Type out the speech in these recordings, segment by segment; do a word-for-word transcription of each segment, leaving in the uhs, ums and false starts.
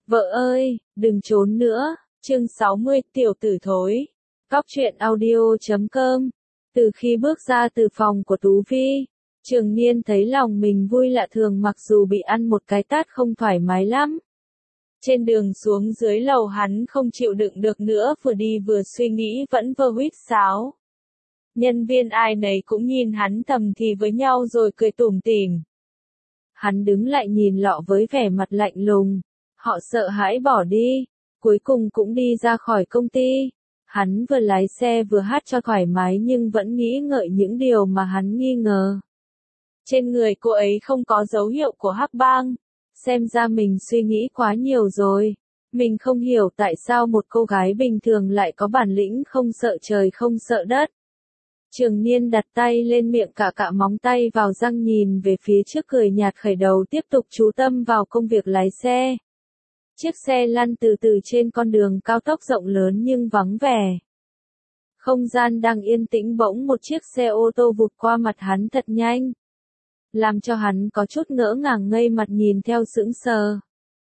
Vợ ơi, đừng trốn nữa. Chương sáu mươi, tiểu tử thối. Cóc truyện audio chấm com. Từ khi bước ra từ phòng của Tú Vi, Trường Niên thấy lòng mình vui lạ thường mặc dù bị ăn một cái tát không thoải mái lắm. Trên đường xuống dưới lầu hắn không chịu đựng được nữa, vừa đi vừa suy nghĩ vẫn vơ huýt sáo. Nhân viên ai nấy cũng nhìn hắn thầm thì với nhau rồi cười tủm tỉm. Hắn đứng lại nhìn lọ với vẻ mặt lạnh lùng. Họ sợ hãi bỏ đi, cuối cùng cũng đi ra khỏi công ty. Hắn vừa lái xe vừa hát cho thoải mái nhưng vẫn nghĩ ngợi những điều mà hắn nghi ngờ. Trên người cô ấy không có dấu hiệu của hắc bang. Xem ra mình suy nghĩ quá nhiều rồi. Mình không hiểu tại sao một cô gái bình thường lại có bản lĩnh không sợ trời không sợ đất. Trường Niên đặt tay lên miệng cạ cạ móng tay vào răng nhìn về phía trước cười nhạt khởi đầu tiếp tục chú tâm vào công việc lái xe. Chiếc xe lăn từ từ trên con đường cao tốc rộng lớn nhưng vắng vẻ. Không gian đang yên tĩnh bỗng một chiếc xe ô tô vụt qua mặt hắn thật nhanh. Làm cho hắn có chút ngỡ ngàng ngây mặt nhìn theo sững sờ.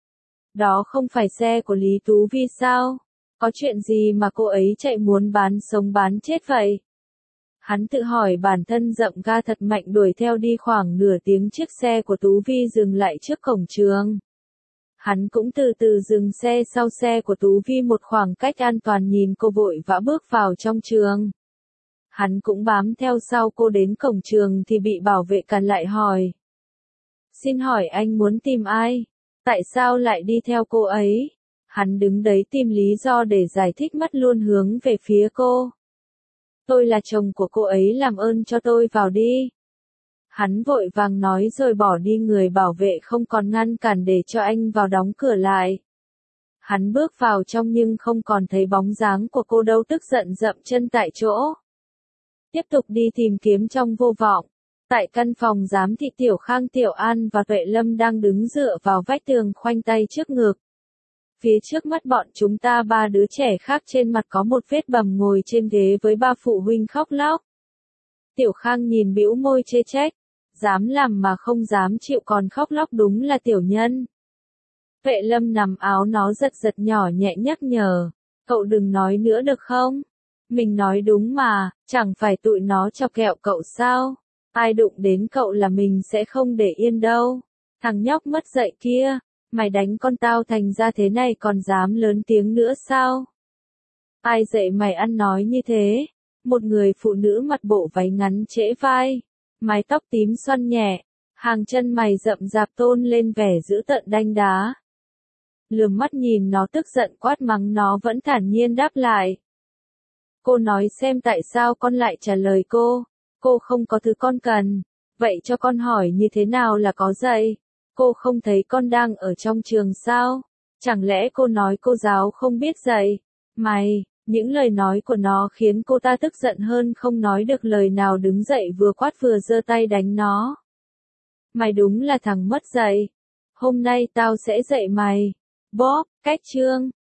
Đó không phải xe của Lý Tú Vi sao? Có chuyện gì mà cô ấy chạy muốn bán sống bán chết vậy? Hắn tự hỏi bản thân dậm ga thật mạnh đuổi theo đi khoảng nửa tiếng chiếc xe của Tú Vi dừng lại trước cổng trường. Hắn cũng từ từ dừng xe sau xe của Tú Vi một khoảng cách an toàn nhìn cô vội vã bước vào trong trường. Hắn cũng bám theo sau cô đến cổng trường thì bị bảo vệ cản lại hỏi. Xin hỏi anh muốn tìm ai? Tại sao lại đi theo cô ấy? Hắn đứng đấy tìm lý do để giải thích mắt luôn hướng về phía cô. Tôi là chồng của cô ấy, làm ơn cho tôi vào đi. Hắn vội vàng nói rồi bỏ đi, người bảo vệ không còn ngăn cản để cho anh vào, đóng cửa lại. Hắn bước vào trong nhưng không còn thấy bóng dáng của cô đâu, tức giận dậm chân tại chỗ. Tiếp tục đi tìm kiếm trong vô vọng. Tại căn phòng giám thị, Tiểu Khang, Tiểu An và Tuệ Lâm đang đứng dựa vào vách tường khoanh tay trước ngực. Phía trước mắt bọn chúng ta ba đứa trẻ khác trên mặt có một vết bầm ngồi trên ghế với ba phụ huynh khóc lóc. Tiểu Khang nhìn bĩu môi chê trách. Dám làm mà không dám chịu còn khóc lóc, đúng là tiểu nhân. Tuệ Lâm nằm áo nó giật giật nhỏ nhẹ nhắc nhở. Cậu đừng nói nữa được không? Mình nói đúng mà, chẳng phải tụi nó chọc ghẹo cậu sao? Ai đụng đến cậu là mình sẽ không để yên đâu. Thằng nhóc mất dạy kia, mày đánh con tao thành ra thế này còn dám lớn tiếng nữa sao? Ai dạy mày ăn nói như thế? Một người phụ nữ mặc bộ váy ngắn trễ vai, mái tóc tím xoăn nhẹ, hàng chân mày rậm rạp tôn lên vẻ dữ tợn đanh đá. Lườm mắt nhìn nó tức giận quát mắng, nó vẫn thản nhiên đáp lại. Cô nói xem tại sao con lại trả lời cô. Cô không có thứ con cần. Vậy cho con hỏi như thế nào là có dạy? Cô không thấy con đang ở trong trường sao? Chẳng lẽ cô nói cô giáo không biết dạy? Mày, những lời nói của nó khiến cô ta tức giận hơn không nói được lời nào, đứng dậy vừa quát vừa giơ tay đánh nó. Mày đúng là thằng mất dạy. Hôm nay tao sẽ dạy mày. Bóp, cách chương.